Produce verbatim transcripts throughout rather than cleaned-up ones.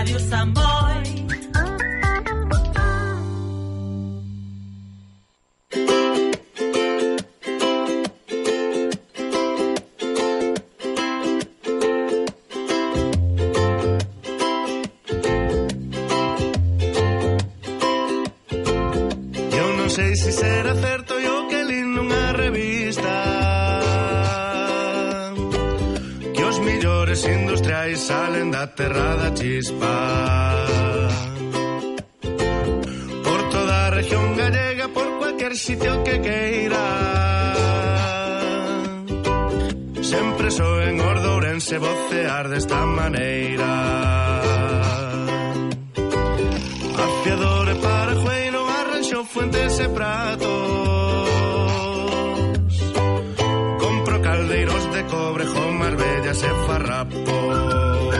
Radio Samboy. sei se será certo yo que li nunha revista que os millores industriais salen da terra da chispa. Por toda a región gallega, por cualquier sitio que queira, sempre soen os de Ourense vocear desta maneira. Afiador e parajueiro, arranxo fuentes e pratos, compro caldeiros de cobre, jomas bellas e farrapos.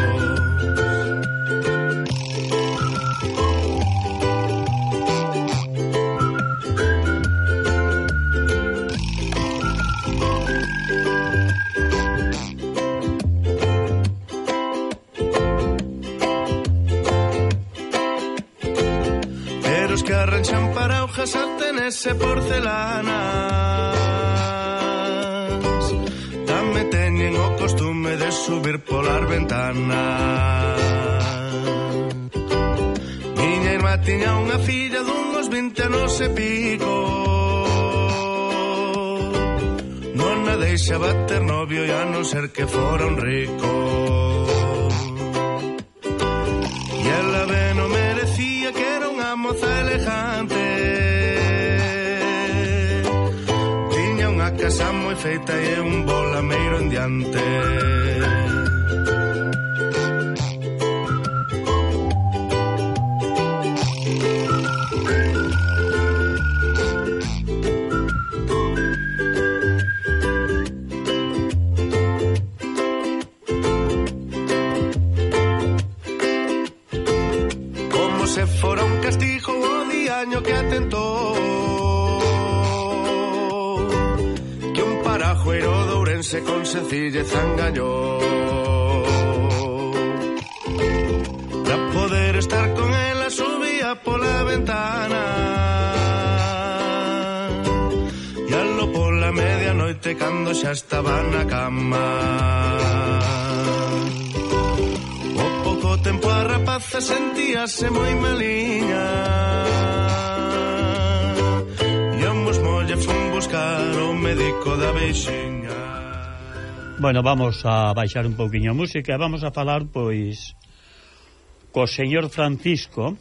Que arranchan paraujas, sartenes e porcelanas, tamén teñen o costume de subir polas ventanas. Miña irmá tiña unha filla dunhos vinte anos e pico, non a deixaba ter novio e a non ser que fora un rico. E ela ben o merecía, que era unha moza elegante, tiña unha casa moi feita e un bolameiro en diante. Se fora un castigo o diaño que atentou, que un parajueiro de Ourense con sencilleza engañou. Para poder estar con ela subía pola ventana e alo pola medianoite cando xa estaba na cama. O tempo a rapaza sentíase moi maliña e ambos molle fun buscar o médico da veixiña. Bueno, vamos a baixar un pouquiño a música e vamos a falar, pois, co señor Francisco,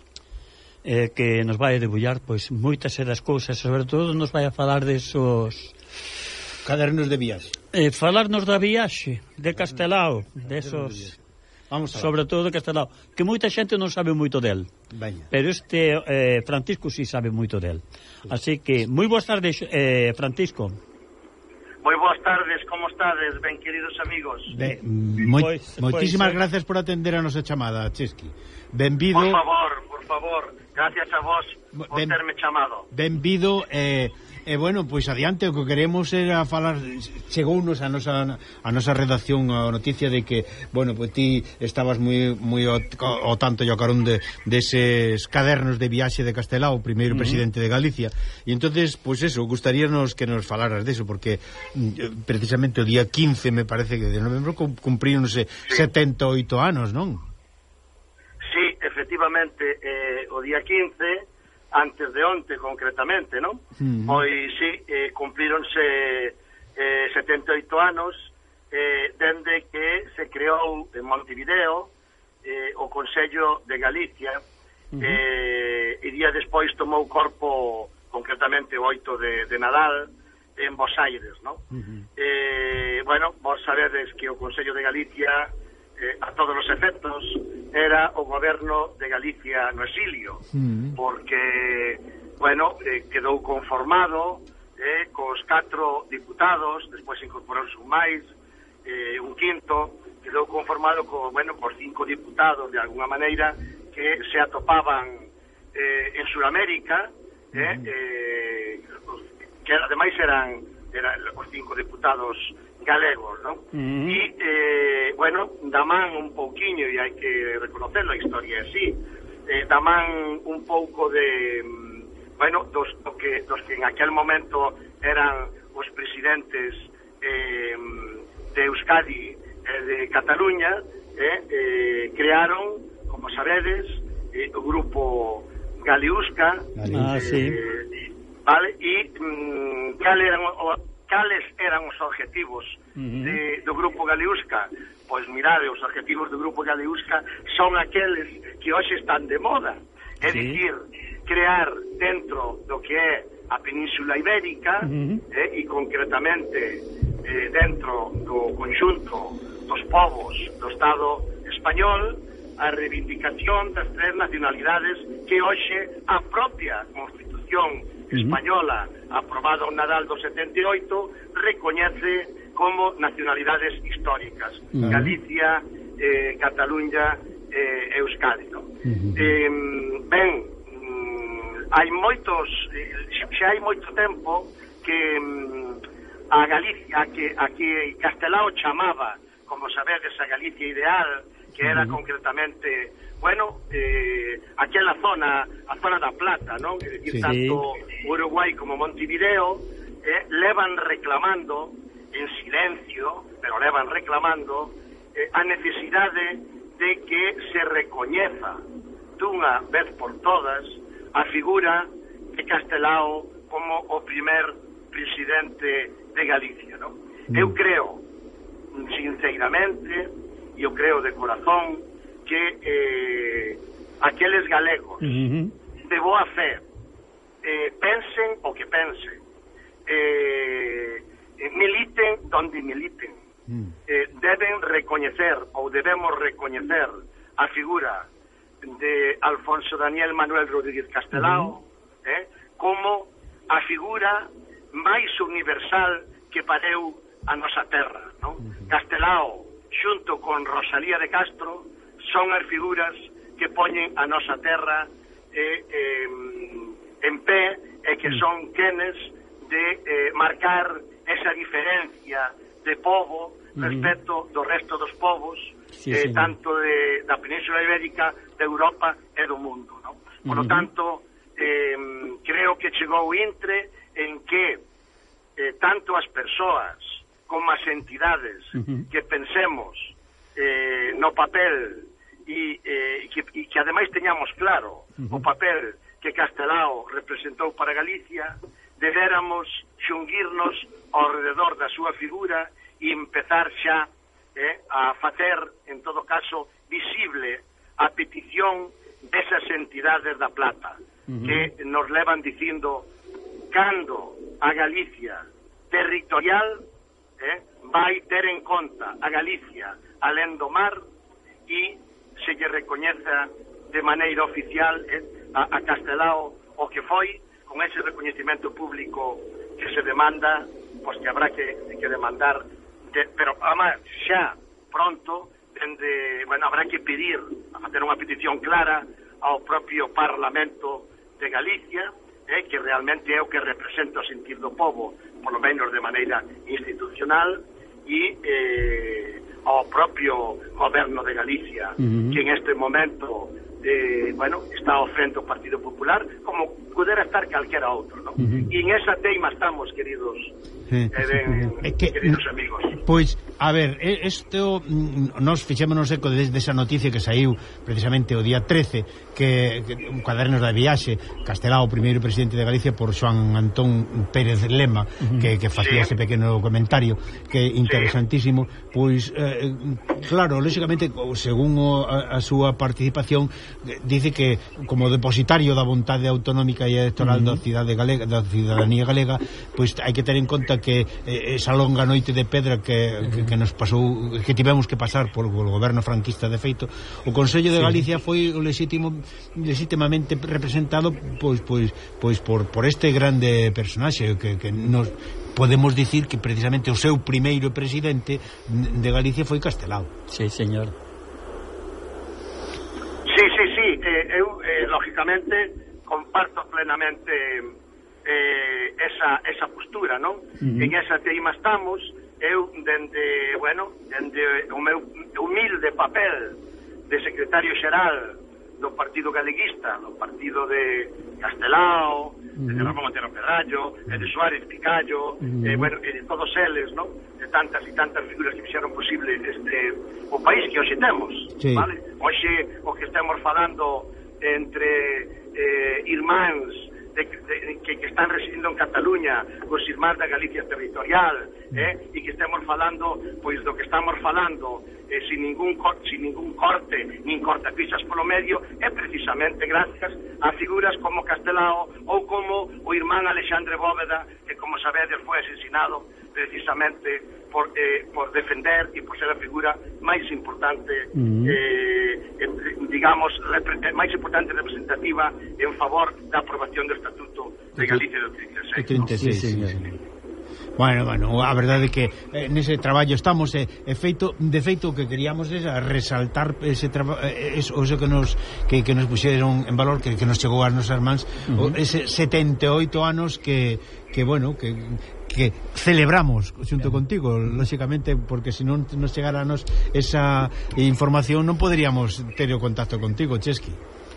eh, que nos vai a debullar, pois, moitas das cousas, sobre todo nos vai a falar desos cadernos de viaxe. Eh, falarnos da viaxe de Castelao, desos... Vamos a sobre todo de Castelao, que moita xente non sabe moito del. Veña. Pero este eh, Francisco sí sabe moito del. Así que, moi boas tardes, eh, Francisco. Moi boas tardes, como estades, ben queridos amigos? Be, moi, pois, moitísimas pois, gracias por atender a nosa chamada, Chesky. Benvido. Por favor, por favor, gracias a vos por ben, terme chamado. Benvido, e eh, E, eh, bueno, pois adiante, o que queremos era falar, chegounos a nosa a nosa redacción a noticia de que, bueno, pois ti estabas moi moi o, o tanto e o carón de deses cadernos de viaxe de Castelao, o primeiro uh -huh. presidente de Galicia. E entonces, pois eso, gustaríanos que nos falaras deso, porque precisamente o día quince, me parece que de novembro, cumpríronse sí. setenta e oito anos, non? Sí, efectivamente, eh, o día quince, antes de onte concretamente, non? Mm. Pois sí, eh, cumplíronse eh, setenta e oito anos eh, dende que se creou en Montevideo eh, o Consello de Galicia. Mm -hmm. eh, e día despois tomou corpo concretamente o oito de, de Nadal en Bos Aires, non? Mm -hmm. eh, bueno, vos sabedes que o Consello de Galicia Eh, a todos os efectos era o goberno de Galicia no exilio, mm. porque, bueno, eh, quedou conformado eh, cos catro diputados, despois incorporouse un máis, eh, un quinto, quedou conformado co, bueno, cos cinco diputados, de alguna maneira, que se atopaban eh, en Sudamérica, eh, mm. eh, que ademais eran, eran os cinco diputados galegos, non? Mm. E, eh, bueno, da man un pouquiño, e hai que reconocerlo, a historia é así, eh, da man un pouco de, bueno, dos, do que, dos que en aquel momento eran os presidentes eh, de Euskadi e de Cataluña, eh, eh, crearon, como sabedes, eh, o grupo Galiusca, ah, eh, sí. vale, e mm, cal eran o, cales eran os objetivos uh-huh. de, do grupo Galiusca? Pois mirade, os objetivos do grupo Galiusca son aqueles que hoxe están de moda, é sí. dicir, crear dentro do que é a Península Ibérica uh-huh. eh, e concretamente eh, dentro do conxunto dos povos do Estado español a reivindicación das tres nacionalidades que hoxe a propia Constitución española aprobada o Nadal do setenta e oito recoñece como nacionalidades históricas, uh-huh. Galicia, eh, Cataluña e eh, Euskadi, no? Uh-huh. eh, ben, mm, hai moitos xa hai moito tempo que mm, a Galicia que, a que Castelao chamaba, como sabedes, a Galicia ideal, que era uh-huh. concretamente, bueno, eh, aquela zona, a zona da Plata, non? É dicir, sí. tanto Uruguai como Montevideo eh, levan reclamando en silencio, pero levan reclamando eh, a necesidade de que se recoñeza dunha vez por todas a figura de Castelao como o primer presidente de Galicia, non? Mm. Eu creo, sinceramente, e eu creo de corazón, que eh, aqueles galegos mm-hmm. de boa fe eh, pensen o que pensen, eh, militen donde militen, mm. eh, deben recoñecer ou debemos recoñecer a figura de Alfonso Daniel Manuel Rodríguez Castelao mm. eh, como a figura máis universal que pareu a nosa terra, non? Mm. Castelao xunto con Rosalía de Castro son as figuras que poñen a nosa terra eh, eh, en pé e que mm. son quenes de eh, marcar esa diferencia de povo respecto do resto dos povos, sí, eh, tanto de, da Península Ibérica, de Europa e do mundo, ¿no? Por lo uh-huh. tanto, eh, creo que chegou o intre en que eh, tanto as persoas como as entidades uh-huh. que pensemos eh, no papel e, eh, que, e que ademais teñamos claro uh-huh. o papel que Castelao representou para Galicia, debéramos xunguirnos ao rededor da súa figura e empezar xa eh, a facer, en todo caso, visible a petición desas entidades da Plata, uh-huh. que nos levan dicindo cando a Galicia territorial eh, vai ter en conta a Galicia alén do mar e se lle recoñeza de maneira oficial eh, a, a Castelao o que foi, con ese recoñecimento público que se demanda, pois que habrá que, que demandar, de, pero además xa pronto, dende, bueno, habrá que pedir, a facer unha petición clara ao propio Parlamento de Galicia, eh, que realmente é o que representa o sentir do povo, por lo menos de maneira institucional, e eh, ao propio goberno de Galicia, uh-huh. que en este momento eh, bueno, está ao frente do Partido Popular, como pudera estar calquera outro, ¿no? Uh-huh. E en esa teima estamos, queridos eh, ben, que, queridos amigos. Pois, a ver, isto nos fixémonos eco desde esa noticia que saiu precisamente o día trece, que, que un cuadernos da viaxe, Castelao, o primeiro presidente de Galicia, por Xoán Antón Pérez Lema, uh-huh. que, que facía sí. ese pequeno comentario, que é interesantísimo. Sí. Pois, eh, claro, lógicamente, según o, a, a súa participación, dice que como depositario da vontade autonómica e electoral uh-huh. da cidade galega, da cidadanía galega, pois hai que ter en conta que eh, esa longa noite de pedra que, uh-huh. que, que nos pasou, que tivemos que pasar por o goberno franquista, de feito, o Consello de Galicia sí. foi legítimo, legitimamente representado pois pois pois por por este grande personaxe que, que nos podemos dicir que precisamente o seu primeiro presidente de Galicia foi Castelao. Sí, señor. Sí, sí, sí, eh, eu, eh, lógicamente, comparto plenamente eh, esa, esa postura, non? Uh-huh. En esa teima estamos, eu, dende, bueno, dende o meu humilde papel de secretario xeral do Partido Galeguista, do partido de Castelao, uh-huh. de Ramón Otero Pedrallo, e de Suárez Picallo, uh-huh. e, bueno, e de todos eles, ¿no? De tantas e tantas figuras que fixeron posible este, o país que hoxe temos, sí. Vale? Hoxe o que estamos falando entre eh, irmáns de, de, que, que están residindo en Cataluña, os irmáns da Galicia territorial, eh, e que estamos falando, pois do que estamos falando, eh, sin ningún sin ningún corte, nin cortapisas polo medio, é precisamente gracias a figuras como Castelao ou como o irmán Alexandre Bóveda, que, como sabedes, foi asesinado precisamente por, eh, por defender e por ser a figura máis importante, uh-huh. eh, digamos, máis importante representativa en favor da aprobación do Estatuto de Galicia do trinta e seis. trinta e seis, sí, sí, sí. Bueno, bueno, a verdade é que eh, nese traballo estamos e eh, feito, de feito o que queríamos é resaltar ese traballo, eh, eso, eso que nos que, que nos puxeron en valor, que, que nos chegou ás nosas mans, uh-huh. ese setenta e oito anos que que bueno, que que celebramos xunto contigo, lógicamente, porque se non nos chegara a nos esa información non poderíamos ter o contacto contigo, Chesky.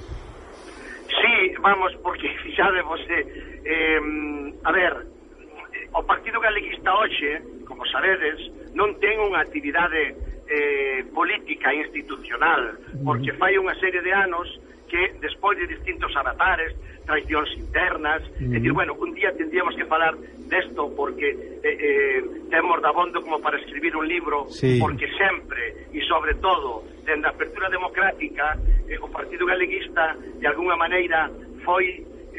Sí, vamos, porque fixadevos eh, eh, a ver, o Partido Galeguista hoxe, como sabedes, non ten unha actividade eh, política e institucional, porque fai unha serie de anos que, despois de distintos avatares, traicións internas, mm. é dicir, bueno, un día tendríamos que falar desto porque eh, eh, temos dabondo como para escribir un libro, sí. Porque sempre, e sobre todo, dende a apertura democrática, eh, o Partido Galeguista, de alguna maneira, foi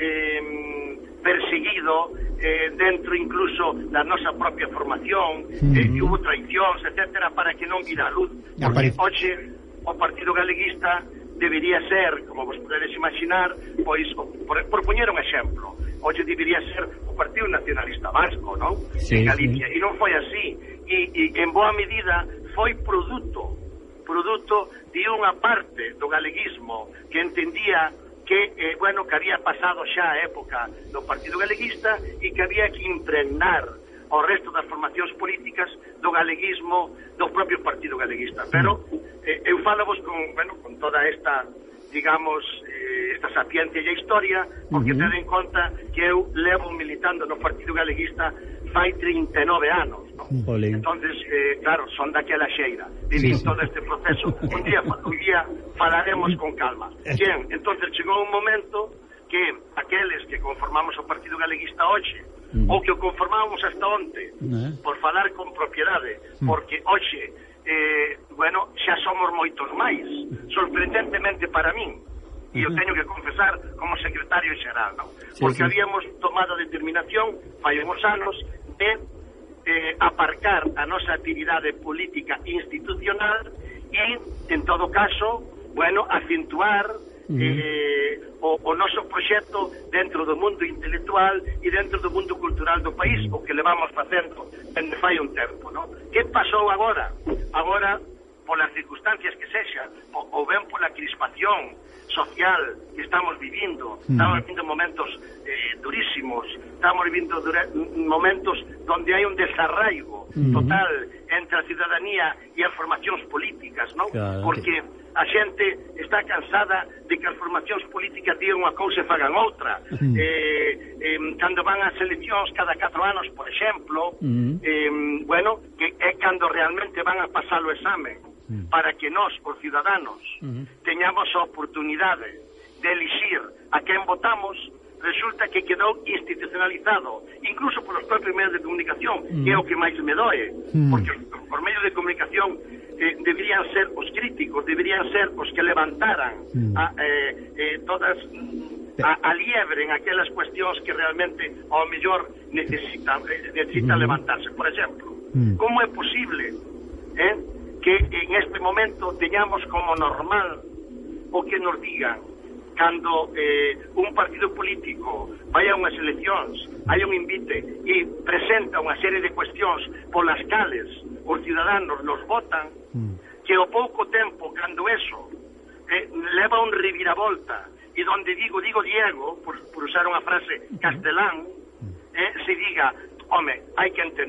eh, perseguido eh, dentro incluso da nosa propia formación, mm. eh, que hubo traicións, etcétera, para que non vira a luz, porque hoxe o Partido Galeguista debería ser, como vos podedes imaginar, pois, por, por poñer un exemplo, hoxe debería ser o Partido Nacionalista Vasco, non? Sí, en Galicia, sí. E non foi así, e, e en boa medida foi produto, produto de unha parte do galeguismo que entendía que, eh, bueno, que había pasado xa a época do Partido Galeguista e que había que impregnar ao resto das formacións políticas do galeguismo do propio Partido Galeguista. Pero eh, eu falo-vos con, bueno, con toda esta, digamos, eh, esta sapiencia e a historia, porque uh-huh. ten en conta que eu levo militando no Partido Galeguista fai trinta e nove anos, ¿no? Entonces, eh, claro, son daquela xeira, viví sí, todo sí. este proceso. Un día, un día falaremos con calma. Bien, entonces chegou un momento que aqueles que conformamos o Partido Galeguista hoxe, mm. ou que o conformábamos hasta onte, mm. por falar con propiedade, mm. porque hoxe, eh, bueno, xa somos moitos máis, sorprendentemente para min, e eu teño que confesar como secretario xeral, non? Sí, porque sí. habíamos tomado a determinación, fai uns anos, de eh, aparcar a nosa actividade política institucional e, en todo caso, bueno, acentuar Uh-huh. eh, o, o noso proxecto dentro do mundo intelectual e dentro do mundo cultural do país, o que levamos facendo dende fai un tempo, non? Que pasou agora? Agora, polas circunstancias que sexa, ou, ou ben pola crispación social que estamos vivindo, uh-huh. estamos vivindo momentos eh, durísimos, estamos vivindo dura, momentos donde hai un desarraigo uh-huh. total entre a ciudadanía e as formacións políticas, non? Claro, porque a xente está cansada de que as formacións políticas digan unha cousa e fagan outra. Uh-huh. Eh, eh, cando van ás eleccións cada catro anos, por exemplo, uh-huh. eh, bueno, que é cando realmente van a pasar o examen, uh-huh. para que nós, os ciudadanos, uh-huh. teñamos a oportunidade de elixir a quen votamos, resulta que quedou institucionalizado, incluso polos propios medios de comunicación, uh-huh. que é o que máis me doe, uh-huh. porque os, os medios de comunicación eh, deberían ser os críticos, deberían ser os que levantaran uh-huh. a, eh, eh, todas a, a liebre en aquelas cuestións que realmente ao mellor necesitan, eh, necesitan uh-huh. levantarse. Por exemplo, uh-huh. como é posible eh, que en este momento teñamos como normal o que nos digan cando eh, un partido político vai a unhas eleccións, hai un invite e presenta unha serie de cuestións polas cales os ciudadanos nos votan, mm. que ao pouco tempo, cando eso eh, leva un reviravolta, e donde digo, digo Diego, por, por usar unha frase castelán, eh, se diga, home, hai que entender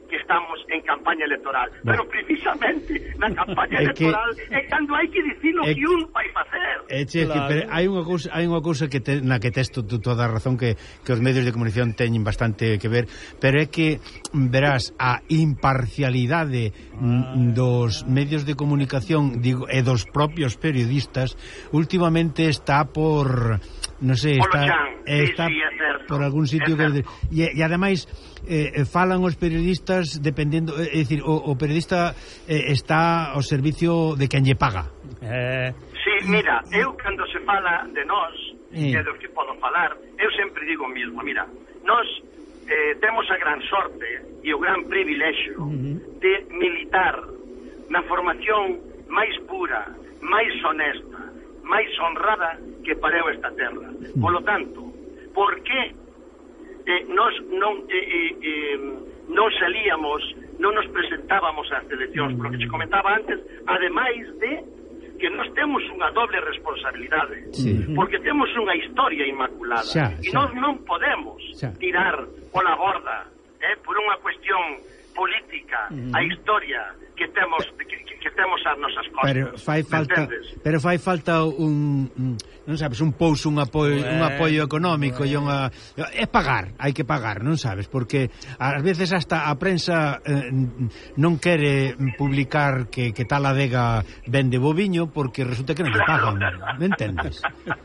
que estamos en campaña electoral, no. Pero precisamente na campaña é electoral que, é cando hai que dicir o que un vai facer. É che, claro. Que, hai unha cousa, hai unha cousa que te, na que tes tu, toda a razón que, que os medios de comunicación teñen bastante que ver, pero é que verás a imparcialidade ah. dos medios de comunicación, digo, e dos propios periodistas últimamente está por non sei, está, está sí, sí, por algún sitio que e, e ademais eh, falan os periodistas dependendo, é dicir, o, o periodista eh, está ao servicio de quen lle paga. Eh... Sí, mira, eu cando se fala de nós, eh. que é dos que podo falar, eu sempre digo o mismo, mira, nós eh, temos a gran sorte e o gran privilexio uh -huh. de militar na formación máis pura, máis honesta, máis honrada que pareu esta terra. Polo tanto, por que eh, nos non eh, eh, eh, non salíamos, non nos presentábamos ás eleccións, porque se comentaba antes, ademais de que nós temos unha doble responsabilidade, sí. Porque temos unha historia inmaculada, xa, e xa. Nós non podemos xa. Tirar pola borda eh, por unha cuestión política mm. a historia que temos que, que temos as nosas cosas. Pero fai falta, pero fai falta un, non sabes, un pouso, un apoio, bueno, un apoio económico bueno. E unha é pagar, hai que pagar, non sabes, porque ás veces hasta a prensa eh, non quere publicar que, que tal adega vende boviño porque resulta que non lle pagan, me entendes?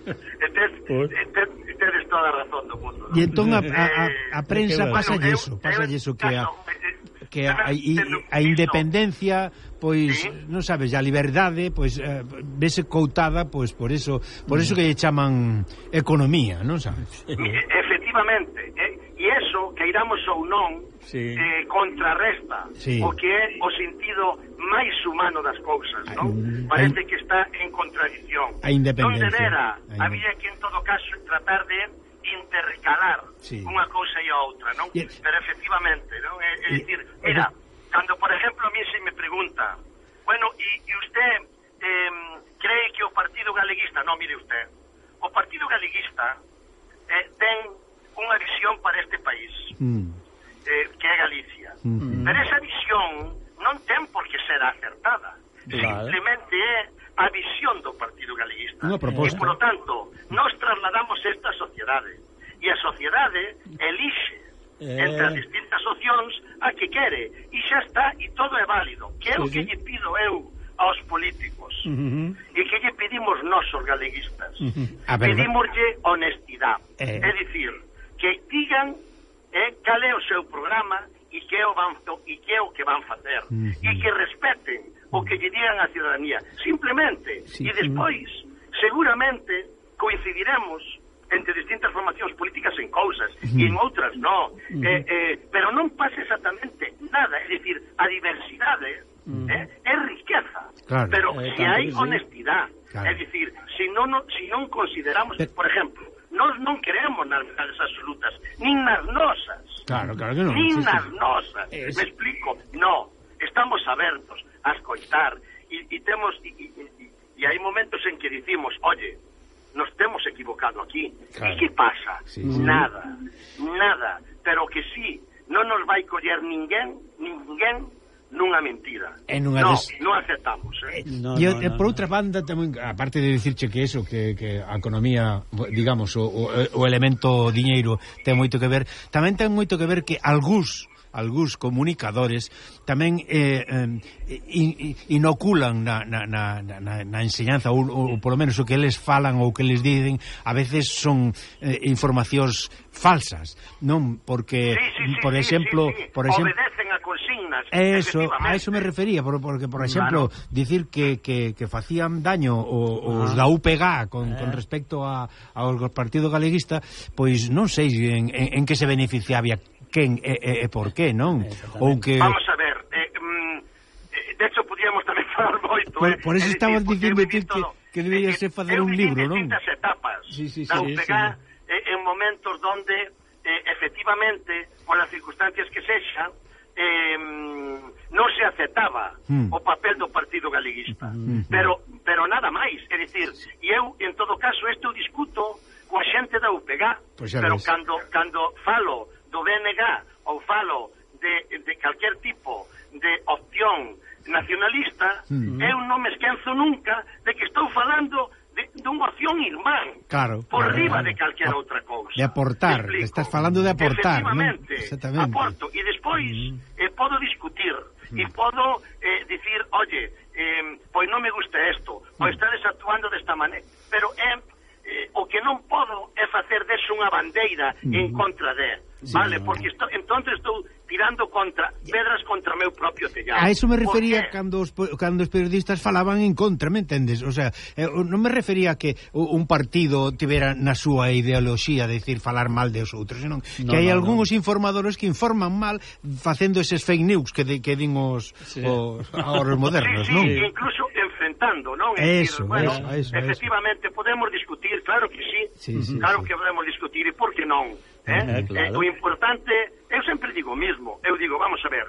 Tedes toda a razón do mundo. E entón a, a, a prensa pasa iso, pasa iso que a que a, a, a independencia, pois, sí. Non sabes, a liberdade, pois, eh, vese coutada, pois, por eso, por eso que lle chaman economía, non sabes? Efectivamente, eh, e eso, que iramos ou non, sí. eh, contrarresta sí. O que é o sentido máis humano das cousas, non? Parece que está en contradición. A independencia. Non debera, había que en todo caso tratar de intercalar sí. Unha cousa e a outra, non? Yeah. Pero efectivamente, non? É, é dicir, mira, cando por exemplo a mí se me pregunta, bueno, e, e usted eh, cree que o Partido Galeguista, non, mire usted, o Partido Galeguista eh, ten unha visión para este país, mm. eh, que é Galicia. Mm. Pero esa visión non ten por que ser acertada. Claro. Simplemente é a visión do Partido Galeguista. Unha proposta. E, por lo tanto, nós trasladamos esta sociedade. E a sociedade elixe eh. entre as distintas opcións a que quere. E xa está, e todo é válido. Que é sí, o que sí. Lle pido eu aos políticos. Uh -huh. E que lle pedimos nós, os galeguistas. Uh -huh. Pedimoslle honestidade. Eh. É dicir, que digan eh, cal é o seu programa e que é o, van, e que, é o que van facer. Uh -huh. E que respeten o que lle digan a ciudadanía, simplemente, sí, e despois, seguramente, coincidiremos entre distintas formacións políticas en cousas, uh -huh. E en outras non, uh -huh. eh, eh, pero non pasa exactamente nada, é dicir, a diversidade uh -huh. eh, é riqueza, claro. Pero eh, se hai honestidade, claro. É dicir, se non, se non consideramos, pero... por exemplo, nós non queremos nas verdades absolutas, nin nas nosas, claro, claro que non. Nin sí, nas sí. nosas, es... me explico, no, estamos abertos a escoitar e, e temos e, e, e hai momentos en que dicimos, oye, nos temos equivocado aquí, claro. E que pasa? Sí, sí. Nada, nada, pero que sí, non nos vai coller ninguén, ninguén nunha mentira. No, des... non aceptamos, eh? No, e, no, no, por outra banda, tamén, aparte de dicirche que eso, que, que a economía, digamos, o, o, o elemento diñeiro ten moito que ver, tamén ten moito que ver que algúns algúns comunicadores tamén eh, eh, inoculan na, na, na, na, na enseñanza ou, ou polo menos o que eles falan ou que eles dicen a veces son eh, informacións falsas, non? Porque, sí, sí, sí, por exemplo, sí, sí, sí. por exemplo, obedecen a consignas. Eso, a eso me refería, porque, por exemplo, claro. Dicir que, que, que facían daño os da U P G con, eh. con respecto a, ao Partido Galeguista, pois non sei en, en, en que se beneficiaba quen e, e, e por qué, non? Ou que... Vamos a ver, eh, mm, de hecho podíamos tamén falar moito, por, por eso estabas dicindo que, que, que debería ser fazer un libro, non? Eu distintas etapas sí, sí, sí, da U P G sí. eh, en momentos donde eh, efectivamente, por as circunstancias que sexan, eh, non se aceptaba mm. o papel do Partido Galeguista, mm. pero pero nada máis, é dicir, e eu en todo caso isto discuto coa xente da U P G, pues pero ves. cando cando falo do B N G ou falo de, de calquer nacionalista, mm. eu non me esquenzo nunca de que estou falando de, dunha opción irmán, claro, por claro, riba claro. de calquera outra cousa. De aportar, estás falando de aportar, efectivamente, ¿no? aporto, e despois mm. eh, podo discutir, mm. e podo eh, dicir, oye, eh, pois non me gusta isto, pois estades actuando desta maneira, pero é, eh, o que non podo é facer deso unha bandeira mm. en contra de, sí, vale, no. porque estou, entonces estou tirando contra pedras contra o meu propio tellado. A eso me refería cando os, cando os periodistas falaban en contra, me entendes? O sea, eh, non me refería a que un partido tivera na súa ideoloxía de decir falar mal de os outros, senón no, que hai no, algúns no. informadores que informan mal facendo eses fake news que, de, que din os, sí. os, os modernos, sí, sí, non? Sí, incluso enfrentando, non? Eso, decir, bueno, eso, eso, efectivamente, eso. podemos discutir, claro que sí, sí, sí claro sí. que podemos discutir, e por que non? Eh? Eh, claro. eh, o importante, eu sempre digo o mismo, eu digo, vamos a ver,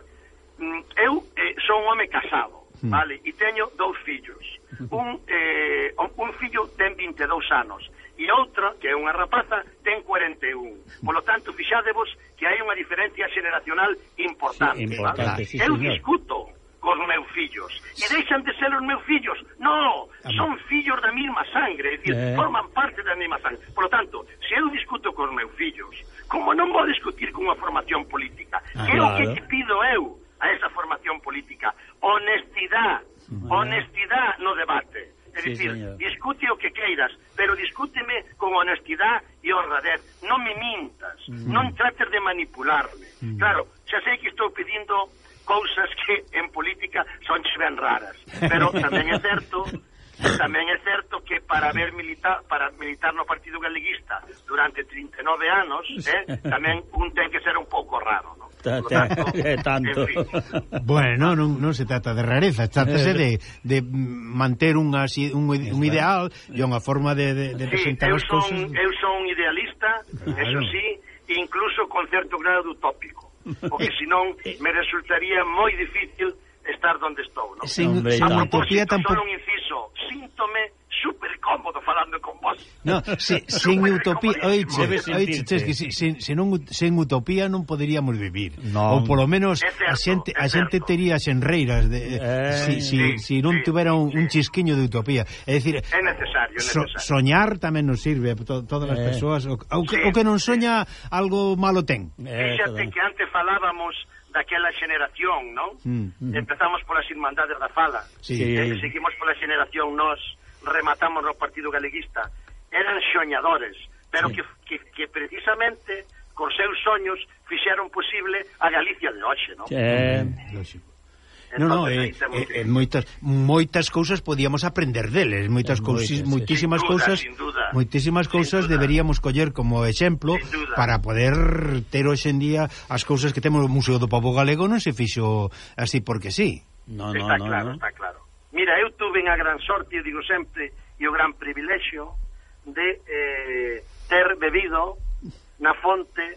eu eh, son un home casado, mm. vale, e teño dous fillos, un, eh, un fillo ten vinte e dous anos, e outra, que é unha rapaza, ten cuarenta e un. Por lo tanto, fixadevos que hai unha diferencia xeneracional importante, sí, importante vale? sí, Eu señor. discuto cos meus fillos, e deixan de ser os meus fillos, no, son fillos da mesma sangre, é dicir, eh. forman parte da mesma sangre. Por lo tanto, se eu discuto cos meus fillos, como non vou discutir con unha formación política, ah, que é claro. o que te pido eu a esa formación política, honestidade, uh-huh. honestidade no debate. É sí, dicir, señor. Discute o que queiras, pero discúteme con honestidade e honradez, non me mintas, uh-huh. non trates de manipularme. Uh-huh. Claro, xa sei que estou pedindo cousas que en política son ben raras, pero tamén é certo tamén é certo que para haber militar para militar no Partido Galeguista durante trinta e nove anos, eh, tamén un ten que ser un pouco raro, non? Tanto, tanto. En fin. Bueno, non, non se trata de rareza, trátase de, de manter unha, un, un ideal e unha forma de, de, de presentar sí, as cousas. Eu son un idealista, claro. Eso sí, incluso con certo grado de utópico, porque senón me resultaría moi difícil estar donde estou, non? Sin, sin a utopía tampouco. Só un inciso, síntome super cómodo falando con vos. No, si, sin utopía, oiche, oiche, que si, sin, sin, sin utopía non poderíamos vivir. No. Ou polo menos certo, a xente a xente tería xenreiras de eh, si, si, sí, si non sí, tuvera un, sí. un chisquiño de utopía. É dicir, é necesario, é so, necesario. soñar tamén nos sirve to, todas as eh. persoas, o, o, que, Sí. o que non soña algo malo ten. Eh, Fíxate que antes falábamos daquela xeneración, non? Mm, mm. Empezamos polas Irmandades da Fala, Sí. eh, seguimos pola xeneración nós, rematamos no Partido Galeguista. Eran soñadores, pero sí. que, que, que precisamente con seus soños fixeron posible a Galicia de hoxe, non? Eh, Lógico. No, no, eh, eh, eh, moitas moitas cousas podíamos aprender deles, moitas eh, cousas, moitas, moitísimas sin duda, cousas, sin duda. moitísimas cousas deberíamos coller como exemplo para poder ter hoxe en día as cousas que temos no Museo do Pobo Galego non se fixo así porque sí. no, no, está no, claro, no. está claro. Mira, eu tuve a gran sorte, eu digo sempre, e o gran privilexio de eh, ter bebido na fonte,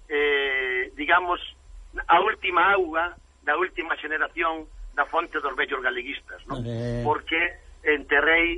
eh, digamos, a última auga da última xeneración da fonte dos vellos galeguistas, non? Eh. Porque enterrei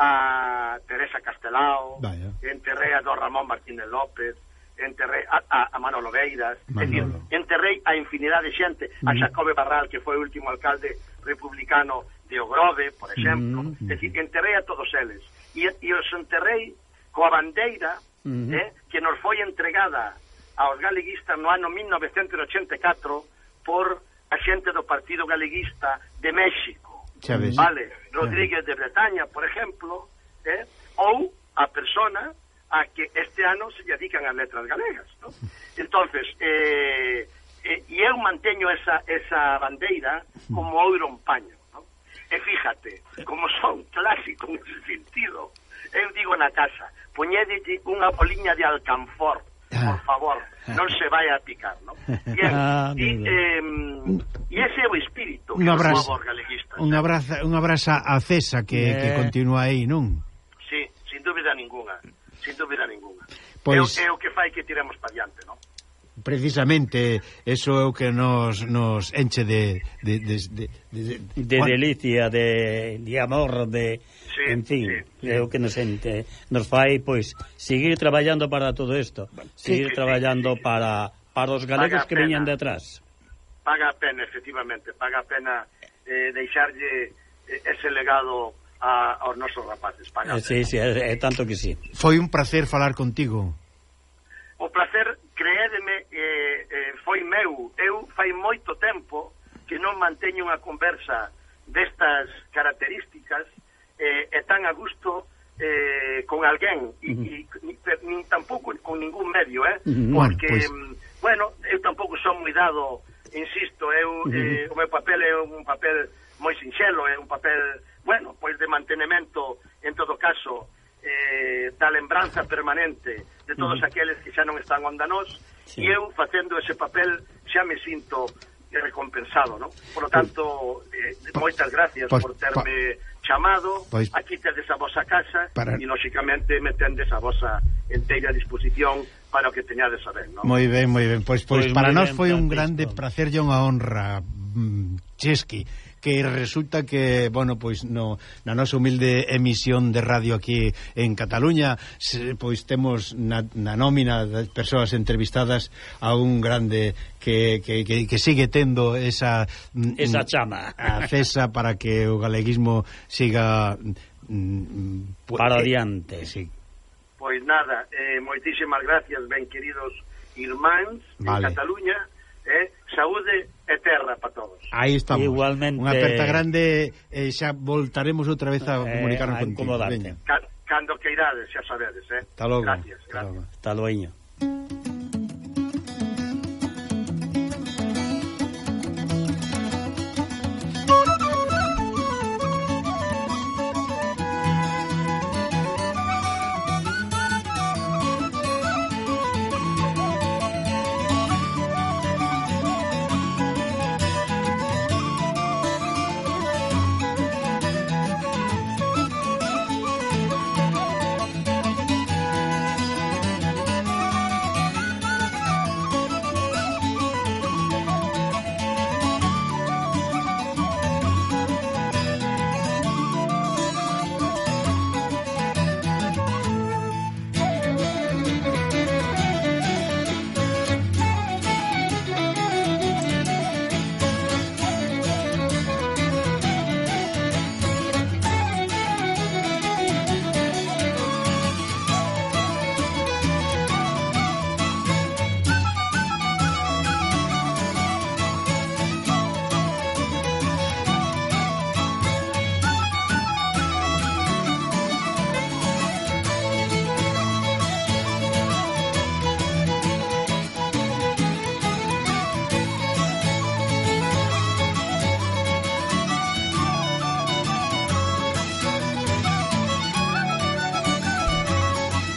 a Teresa Castelao, Vaya. enterrei a don Ramón Martínez López, enterrei a, a, a Manolo Beiras, Manolo. é dicir, enterrei a infinidade de xente, a Xacobe Barral, que foi o último alcalde republicano de Ogrove, por exemplo, Mm. é dicir, enterrei a todos eles, e, e os enterrei coa bandeira Mm. eh, que nos foi entregada aos galeguistas no ano mil novecentos e ochenta e catro por a xente do Partido Galeguista de México, Xa ves. vale, Rodríguez de Bretaña, por exemplo, eh, ou a persona a que este ano se dedican as letras galegas, ¿no? Entonces, eh, eh, e eu manteño esa, esa bandeira como ouro en paño, ¿no? E fíjate, como son clásico en ese sentido, eu digo na casa, poñedelle unha boliña de alcanfor, por favor, non se vai a picar, ¿no? Bien, Ah, e, eh, e ese é o espírito que Un nos abrazo, move os galeguistas. un abrazo, un abrazo a Cesa que, Eh. que continúa aí, non? Sí, sin dúbida ninguna, sin dúbida ninguna. Pois- É, o, é o que fai que tiremos para diante, non? Precisamente eso é o que nos, nos enche de de, de, de, de, De delicia, de, de amor, de... Sí, en fin, sí. é o que nos, ente, nos fai, pois, seguir traballando para todo isto. Seguir sí, traballando sí, sí. para, para os galegos Paga que pena. veñan detrás. Paga a pena, efectivamente, paga a pena eh, deixarlle eh, ese legado a, aos nosos rapaces. Eh, sí, sí, é, é tanto que sí. Foi un placer falar contigo. O placer, creédeme, eh, eh, foi meu. Eu fai moito tempo que non manteño unha conversa destas características eh, e tan a gusto eh, con alguén e, uh-huh. e ni, ni tampouco con ningún medio, eh? Uh-huh. Porque, bueno, pues... bueno, eu tampouco son moi dado, insisto, eu, uh-huh. eh, o meu papel é un papel moi sinxelo, é un papel, bueno, pois de mantenimento, en todo caso, eh, da lembranza permanente de todos uh-huh. aqueles que xa non están onda nós, sí. E eu, facendo ese papel, xa me sinto recompensado, ¿no? Por lo tanto, eh, moitas gracias pues, por terme pa, chamado, pues, aquí tedes a vosa casa para... e, lóxicamente, me tendes a vosa enteira disposición para o que teñades a ver, ¿no? Moi ben, moi ben, pois, pois, pues, para nós foi un grande placer e unha honra, Chesky, que resulta que, bueno, pois no, na nosa humilde emisión de radio aquí en Cataluña, se, pois temos na, na nómina das persoas entrevistadas a un grande que, que, que, que sigue tendo esa esa chama acesa para que o galeguismo siga mm, para adiante, sí. Pois nada, eh, moitísimas gracias, ben queridos irmáns, vale. En Cataluña, eh, saúde e terra para todos. Aí estamos. Igualmente. Unha aperta grande e eh, xa voltaremos outra vez a comunicarnos eh, a contigo. Veña. Cando queirades, xa sabedes, eh. Hasta logo. Gracias, gracias. Hasta logo.